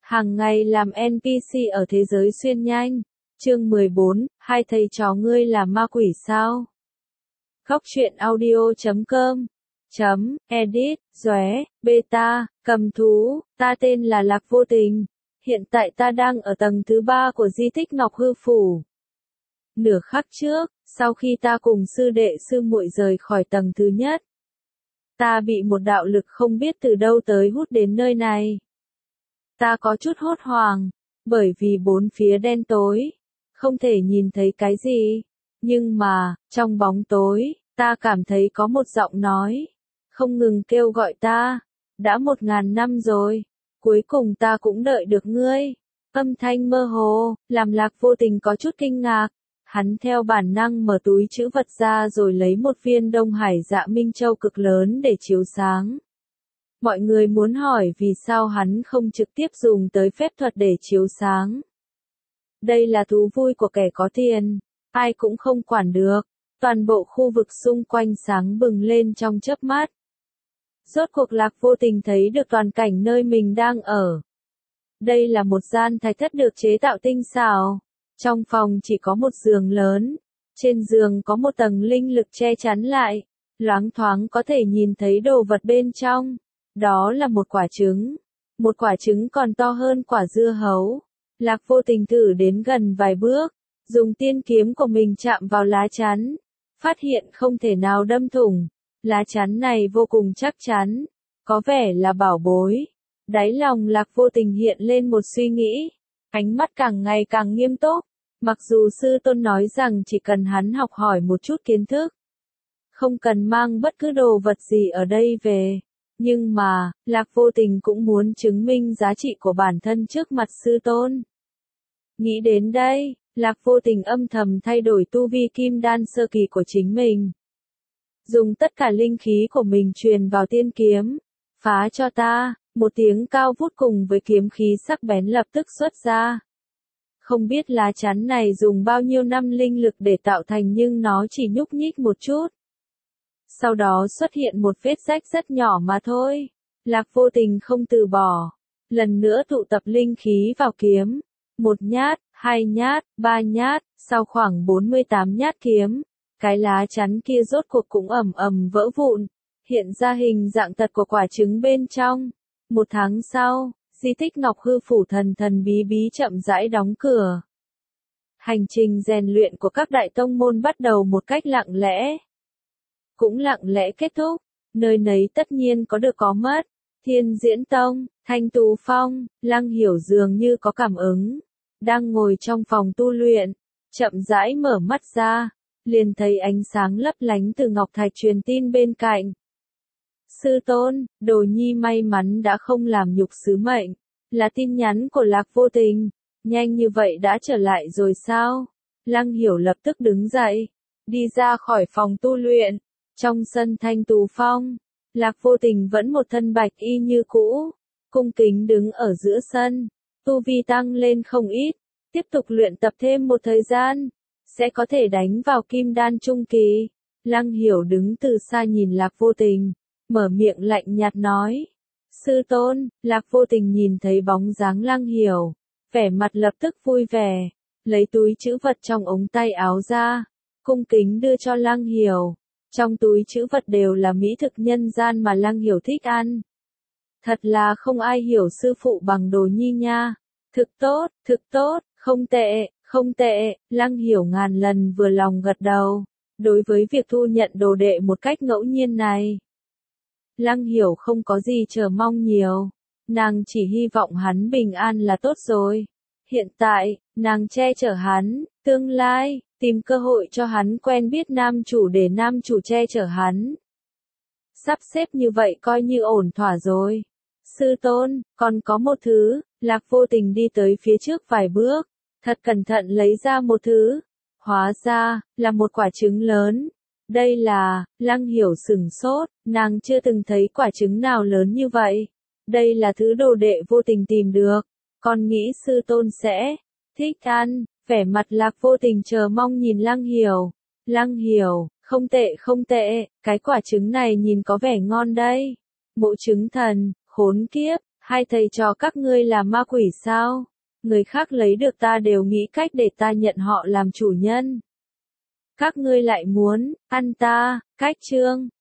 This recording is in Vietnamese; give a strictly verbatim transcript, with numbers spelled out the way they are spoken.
Hàng ngày làm en pê xê ở thế giới xuyên nhanh. Chương mười bốn, hai thầy trò ngươi là ma quỷ sao? Góc truyện audio chấm com chấm edit Dóe beta cầm thú, ta tên là Lạc Vô Tình. Hiện tại ta đang ở tầng thứ ba của di tích Ngọc Hư Phủ. Nửa khắc trước, sau khi ta cùng sư đệ sư muội rời khỏi tầng thứ nhất, ta bị một đạo lực không biết từ đâu tới hút đến nơi này. Ta có chút hốt hoảng, bởi vì bốn phía đen tối, không thể nhìn thấy cái gì. Nhưng mà, trong bóng tối, ta cảm thấy có một giọng nói, không ngừng kêu gọi ta. Đã một ngàn năm rồi, cuối cùng ta cũng đợi được ngươi. Âm thanh mơ hồ, làm Lạc Vô Tình có chút kinh ngạc. Hắn theo bản năng mở túi trữ vật ra rồi lấy một viên Đông Hải Dạ Minh Châu cực lớn để chiếu sáng. Mọi người muốn hỏi vì sao hắn không trực tiếp dùng tới phép thuật để chiếu sáng. Đây là thú vui của kẻ có tiền, ai cũng không quản được. Toàn bộ khu vực xung quanh sáng bừng lên trong chớp mắt. Rốt cuộc Lạc Vô Tình thấy được toàn cảnh nơi mình đang ở. Đây là một gian thạch thất được chế tạo tinh xảo. Trong phòng chỉ có một giường lớn. Trên giường có một tầng linh lực che chắn lại. Loáng thoáng có thể nhìn thấy đồ vật bên trong. Đó là một quả trứng. Một quả trứng còn to hơn quả dưa hấu. Lạc Vô Tình thử đến gần vài bước. Dùng tiên kiếm của mình chạm vào lá chắn. Phát hiện không thể nào đâm thủng. Lá chắn này vô cùng chắc chắn. Có vẻ là bảo bối. Đáy lòng Lạc Vô Tình hiện lên một suy nghĩ. Ánh mắt càng ngày càng nghiêm túc. Mặc dù sư tôn nói rằng chỉ cần hắn học hỏi một chút kiến thức, không cần mang bất cứ đồ vật gì ở đây về. Nhưng mà, Lạc Vô Tình cũng muốn chứng minh giá trị của bản thân trước mặt sư tôn. Nghĩ đến đây, Lạc Vô Tình âm thầm thay đổi tu vi kim đan sơ kỳ của chính mình. Dùng tất cả linh khí của mình truyền vào tiên kiếm. Phá cho ta, một tiếng cao vút cùng với kiếm khí sắc bén lập tức xuất ra. Không biết lá chắn này dùng bao nhiêu năm linh lực để tạo thành nhưng nó chỉ nhúc nhích một chút. Sau đó xuất hiện một vết rách rất nhỏ mà thôi. Lạc Vô Tình không từ bỏ. Lần nữa tụ tập linh khí vào kiếm. Một nhát, hai nhát, ba nhát, sau khoảng bốn mươi tám nhát kiếm. Cái lá chắn kia rốt cuộc cũng ầm ầm vỡ vụn. Hiện ra hình dạng thật của quả trứng bên trong. Một tháng sau, di tích Ngọc Hư Phủ thần thần bí bí chậm rãi đóng cửa. Hành trình rèn luyện của các đại tông môn bắt đầu một cách lặng lẽ. Cũng lặng lẽ kết thúc, nơi nấy tất nhiên có được có mất. Thiên Diễn Tông, Thanh Tú Phong, Lăng Hiểu dường như có cảm ứng. Đang ngồi trong phòng tu luyện, chậm rãi mở mắt ra, liền thấy ánh sáng lấp lánh từ ngọc thạch truyền tin bên cạnh. Sư tôn, Đồ Nhi may mắn đã không làm nhục sứ mệnh. Là tin nhắn của Lạc Vô Tình. Nhanh như vậy đã trở lại rồi sao? Lăng Hiểu lập tức đứng dậy, đi ra khỏi phòng tu luyện. Trong sân Thanh Tú Phong, Lạc Vô Tình vẫn một thân bạch y như cũ, cung kính đứng ở giữa sân. Tu vi tăng lên không ít, tiếp tục luyện tập thêm một thời gian, sẽ có thể đánh vào kim đan trung kỳ. Lăng Hiểu đứng từ xa nhìn Lạc Vô Tình, mở miệng lạnh nhạt nói. Sư tôn, Lạc Vô Tình nhìn thấy bóng dáng Lăng Hiểu, vẻ mặt lập tức vui vẻ, lấy túi trữ vật trong ống tay áo ra, cung kính đưa cho Lăng Hiểu. Trong túi trữ vật đều là mỹ thực nhân gian mà Lăng Hiểu thích ăn. Thật là không ai hiểu sư phụ bằng Đồ Nhi nha. Thực tốt, thực tốt, không tệ, không tệ, Lăng Hiểu ngàn lần vừa lòng gật đầu. Đối với việc thu nhận đồ đệ một cách ngẫu nhiên này, Lăng Hiểu không có gì chờ mong nhiều. Nàng chỉ hy vọng hắn bình an là tốt rồi. Hiện tại, nàng che chở hắn, tương lai, tìm cơ hội cho hắn quen biết nam chủ để nam chủ che chở hắn. Sắp xếp như vậy coi như ổn thỏa rồi. Sư tôn, còn có một thứ. Lạc Vô Tình đi tới phía trước vài bước, thật cẩn thận lấy ra một thứ. Hóa ra, là một quả trứng lớn. Đây là, Lăng Hiểu sửng sốt, nàng chưa từng thấy quả trứng nào lớn như vậy. Đây là thứ đồ đệ Vô Tình tìm được. Con nghĩ sư tôn sẽ thích ăn. Vẻ mặt Lạc Vô Tình chờ mong nhìn Lăng Hiểu. Lăng Hiểu, không tệ không tệ, cái quả trứng này nhìn có vẻ ngon đây. Mộ trứng thần, khốn kiếp, Hai thầy trò các ngươi là ma quỷ sao? Người khác lấy được ta đều nghĩ cách để ta nhận họ làm chủ nhân. Các ngươi lại muốn ăn ta, cách chương